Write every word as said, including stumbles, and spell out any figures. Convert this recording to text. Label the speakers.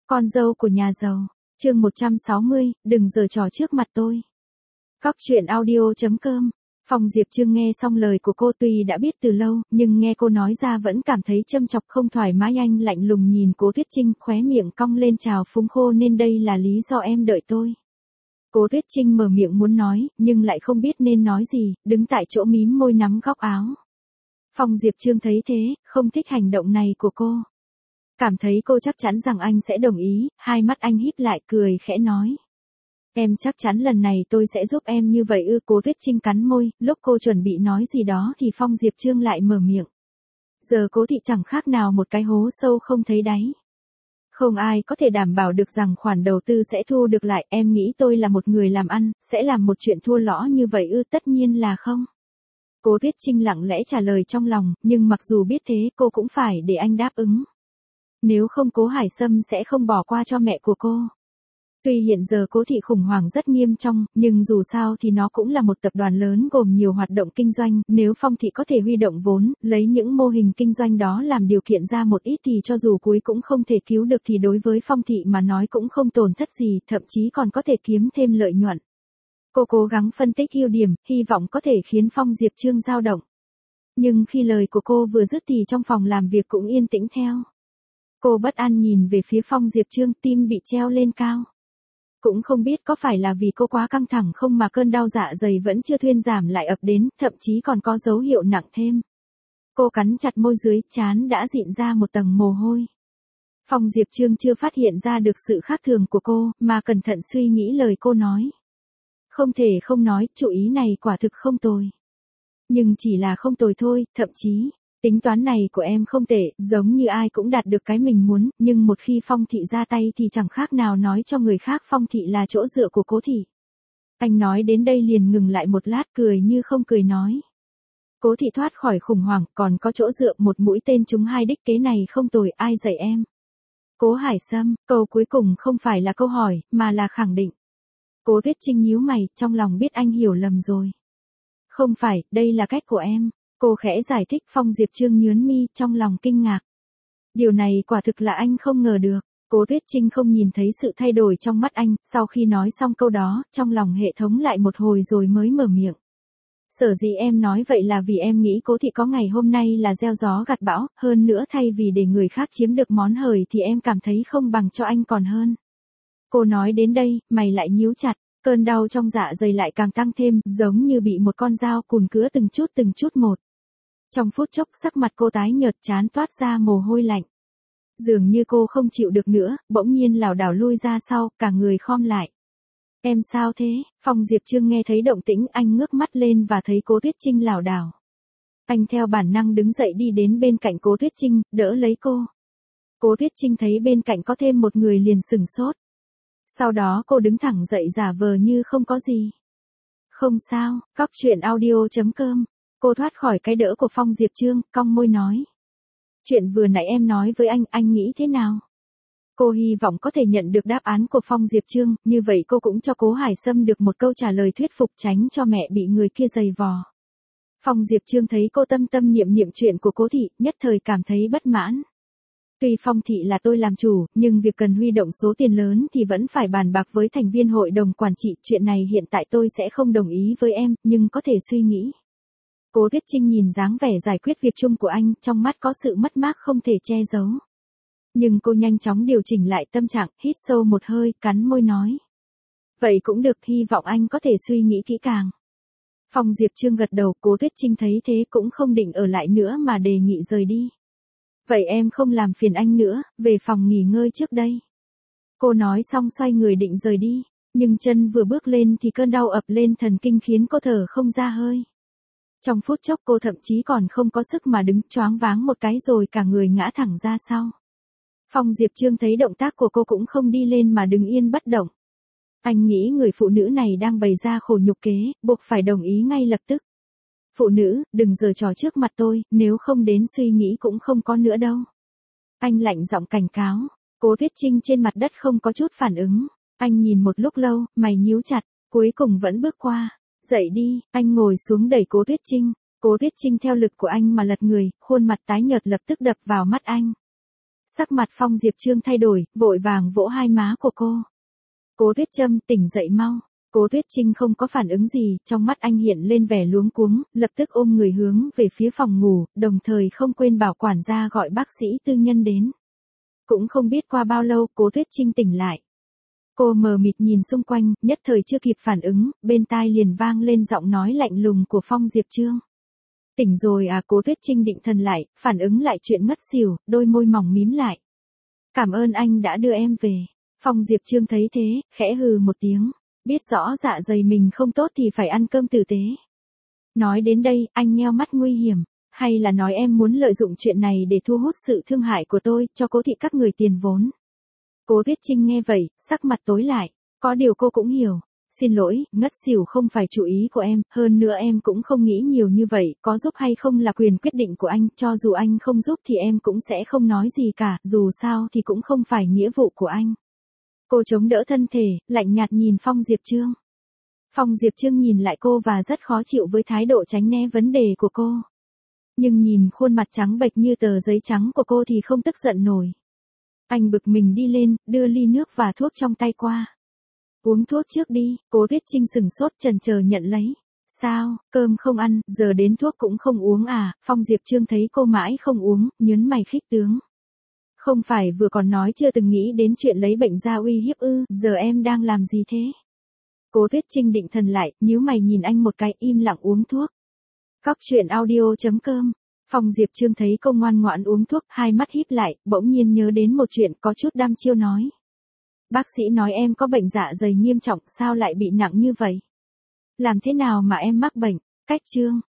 Speaker 1: Con dâu của nhà giàu. Chương một trăm sáu mươi, đừng giở trò trước mặt tôi. Cóc truyện audio chấm com. Phong Diệp Trương nghe xong lời của cô tuy đã biết từ lâu, nhưng nghe cô nói ra vẫn cảm thấy châm chọc không thoải mái. Anh lạnh lùng nhìn Cố Tuyết Trinh, khóe miệng cong lên chào phúng khô, nên đây là lý do em đợi tôi. Cố Tuyết Trinh mở miệng muốn nói, nhưng lại không biết nên nói gì, đứng tại chỗ mím môi nắm góc áo. Phong Diệp Trương thấy thế, không thích hành động này của cô. Cảm thấy cô chắc chắn rằng anh sẽ đồng ý, hai mắt anh híp lại cười khẽ nói. Em chắc chắn lần này tôi sẽ giúp em như vậy ư? Cố Tuyết Trinh cắn môi, lúc cô chuẩn bị nói gì đó thì Phong Diệp Trương lại mở miệng. Giờ Cố thị chẳng khác nào một cái hố sâu không thấy đáy. Không ai có thể đảm bảo được rằng khoản đầu tư sẽ thu được lại. Em nghĩ tôi là một người làm ăn, sẽ làm một chuyện thua lỗ như vậy ư? Tất nhiên là không. Cố Tuyết Trinh lặng lẽ trả lời trong lòng, nhưng mặc dù biết thế cô cũng phải để anh đáp ứng. Nếu không Cố Hải Sâm sẽ không bỏ qua cho mẹ của cô. Tuy hiện giờ Cố thị khủng hoảng rất nghiêm trọng, nhưng dù sao thì nó cũng là một tập đoàn lớn gồm nhiều hoạt động kinh doanh, nếu Phong thị có thể huy động vốn, lấy những mô hình kinh doanh đó làm điều kiện ra một ít thì cho dù cuối cũng không thể cứu được thì đối với Phong thị mà nói cũng không tổn thất gì, thậm chí còn có thể kiếm thêm lợi nhuận. Cô cố gắng phân tích ưu điểm, hy vọng có thể khiến Phong Diệp Trương dao động. Nhưng khi lời của cô vừa dứt thì trong phòng làm việc cũng yên tĩnh theo. Cô bất an nhìn về phía Phong Diệp Trương, tim bị treo lên cao. Cũng không biết có phải là vì cô quá căng thẳng không mà cơn đau dạ dày vẫn chưa thuyên giảm lại ập đến, thậm chí còn có dấu hiệu nặng thêm. Cô cắn chặt môi, dưới trán đã dịn ra một tầng mồ hôi. Phong Diệp Trương chưa phát hiện ra được sự khác thường của cô, mà cẩn thận suy nghĩ lời cô nói. Không thể không nói, chủ ý này quả thực không tồi. Nhưng chỉ là không tồi thôi, thậm chí, tính toán này của em không tệ, giống như ai cũng đạt được cái mình muốn, nhưng một khi Phong thị ra tay thì chẳng khác nào nói cho người khác Phong thị là chỗ dựa của Cố thị. Anh nói đến đây liền ngừng lại một lát, cười như không cười nói. Cố thị thoát khỏi khủng hoảng, còn có chỗ dựa, một mũi tên trúng hai đích, kế này không tồi, ai dạy em? Cố Hải Sâm, câu cuối cùng không phải là câu hỏi, mà là khẳng định. Cố Tuyết Trinh nhíu mày, trong lòng biết anh hiểu lầm rồi. Không phải, đây là cách của em. Cô khẽ giải thích. Phong Diệp Trương nhướng mi, trong lòng kinh ngạc. Điều này quả thực là anh không ngờ được. Cố Tuyết Trinh không nhìn thấy sự thay đổi trong mắt anh, sau khi nói xong câu đó, trong lòng hệ thống lại một hồi rồi mới mở miệng. Sở dĩ em nói vậy là vì em nghĩ Cố thị có ngày hôm nay là gieo gió gặt bão, hơn nữa thay vì để người khác chiếm được món hời thì em cảm thấy không bằng cho anh còn hơn. Cô nói đến đây, mày lại nhíu chặt, cơn đau trong dạ dày lại càng tăng thêm, giống như bị một con dao cùn cứa từng chút từng chút một. Trong phút chốc sắc mặt cô tái nhợt, trán toát ra mồ hôi lạnh. Dường như cô không chịu được nữa, bỗng nhiên lảo đảo lui ra sau, cả người khom lại. Em sao thế? Phong Diệp Trương nghe thấy động tĩnh, anh ngước mắt lên và thấy Cố Tuyết Trinh lảo đảo. Anh theo bản năng đứng dậy đi đến bên cạnh Cố Tuyết Trinh, đỡ lấy cô. Cố Tuyết Trinh thấy bên cạnh có thêm một người liền sửng sốt. Sau đó cô đứng thẳng dậy giả vờ như không có gì. Không sao, cóc truyện audio chấm com. Cô thoát khỏi cái đỡ của Phong Diệp Trương, cong môi nói. Chuyện vừa nãy em nói với anh, anh nghĩ thế nào? Cô hy vọng có thể nhận được đáp án của Phong Diệp Trương, như vậy cô cũng cho Cố Hải Sâm được một câu trả lời thuyết phục, tránh cho mẹ bị người kia giày vò. Phong Diệp Trương thấy cô tâm tâm niệm niệm chuyện của Cố thị, nhất thời cảm thấy bất mãn. Tuy Phong thị là tôi làm chủ, nhưng việc cần huy động số tiền lớn thì vẫn phải bàn bạc với thành viên hội đồng quản trị, chuyện này hiện tại tôi sẽ không đồng ý với em, nhưng có thể suy nghĩ. Cố Tuyết Trinh nhìn dáng vẻ giải quyết việc chung của anh, trong mắt có sự mất mát không thể che giấu. Nhưng cô nhanh chóng điều chỉnh lại tâm trạng, hít sâu một hơi, cắn môi nói. Vậy cũng được, hy vọng anh có thể suy nghĩ kỹ càng. Phong Diệp Trương gật đầu, Cố Tuyết Trinh thấy thế cũng không định ở lại nữa mà đề nghị rời đi. Vậy em không làm phiền anh nữa, về phòng nghỉ ngơi trước đây. Cô nói xong xoay người định rời đi, nhưng chân vừa bước lên thì cơn đau ập lên thần kinh khiến cô thở không ra hơi. Trong phút chốc cô thậm chí còn không có sức mà đứng, choáng váng một cái rồi cả người ngã thẳng ra sau. Phong Diệp Trương thấy động tác của cô cũng không đi lên mà đứng yên bất động. Anh nghĩ người phụ nữ này đang bày ra khổ nhục kế, buộc phải đồng ý ngay lập tức. Phụ nữ, đừng giở trò trước mặt tôi, nếu không đến suy nghĩ cũng không có nữa đâu. Anh lạnh giọng cảnh cáo. Cố Tuyết Trinh trên mặt đất không có chút phản ứng. Anh nhìn một lúc lâu, mày nhíu chặt, cuối cùng vẫn bước qua. Dậy đi, anh ngồi xuống đẩy Cố Tuyết Trinh. Cố Tuyết Trinh theo lực của anh mà lật người, khuôn mặt tái nhợt lập tức đập vào mắt anh. Sắc mặt Phong Diệp Trương thay đổi, vội vàng vỗ hai má của cô. Cố Tuyết Trâm, tỉnh dậy mau. Cố Tuyết Trinh không có phản ứng gì, trong mắt anh hiện lên vẻ luống cuống, lập tức ôm người hướng về phía phòng ngủ, đồng thời không quên bảo quản gia gọi bác sĩ tư nhân đến. Cũng không biết qua bao lâu, Cố Tuyết Trinh tỉnh lại. Cô mờ mịt nhìn xung quanh, nhất thời chưa kịp phản ứng, bên tai liền vang lên giọng nói lạnh lùng của Phong Diệp Trương. Tỉnh rồi à? Cố Tuyết Trinh định thần lại, phản ứng lại chuyện ngất xỉu, đôi môi mỏng mím lại. Cảm ơn anh đã đưa em về. Phong Diệp Trương thấy thế, khẽ hừ một tiếng. Biết rõ dạ dày mình không tốt thì phải ăn cơm tử tế. Nói đến đây, anh nheo mắt nguy hiểm. Hay là nói em muốn lợi dụng chuyện này để thu hút sự thương hại của tôi, cho Cố thị các người tiền vốn. Cố Tuyết Trinh nghe vậy, sắc mặt tối lại. Có điều cô cũng hiểu. Xin lỗi, ngất xỉu không phải chủ ý của em, hơn nữa em cũng không nghĩ nhiều như vậy, có giúp hay không là quyền quyết định của anh, cho dù anh không giúp thì em cũng sẽ không nói gì cả, dù sao thì cũng không phải nghĩa vụ của anh. Cô chống đỡ thân thể, lạnh nhạt nhìn Phong Diệp Trương. Phong Diệp Trương nhìn lại cô và rất khó chịu với thái độ tránh né vấn đề của cô. Nhưng nhìn khuôn mặt trắng bệch như tờ giấy trắng của cô thì không tức giận nổi. Anh bực mình đi lên, đưa ly nước và thuốc trong tay qua. Uống thuốc trước đi. Cố Tuyết Trinh sừng sốt chần chờ nhận lấy. Sao, cơm không ăn, giờ đến thuốc cũng không uống à? Phong Diệp Trương thấy cô mãi không uống, nhớn mày khích tướng. Không phải vừa còn nói chưa từng nghĩ đến chuyện lấy bệnh ra uy hiếp ư, giờ em đang làm gì thế? Cố Tuyết Trinh định thần lại, nhíu mày nhìn anh một cái, im lặng uống thuốc. Cóc truyện audio chấm com. Phong Diệp Trương thấy cô ngoan ngoãn uống thuốc, hai mắt híp lại, bỗng nhiên nhớ đến một chuyện, có chút đăm chiêu nói. Bác sĩ nói em có bệnh dạ dày nghiêm trọng, sao lại bị nặng như vậy? Làm thế nào mà em mắc bệnh? Cách Trương.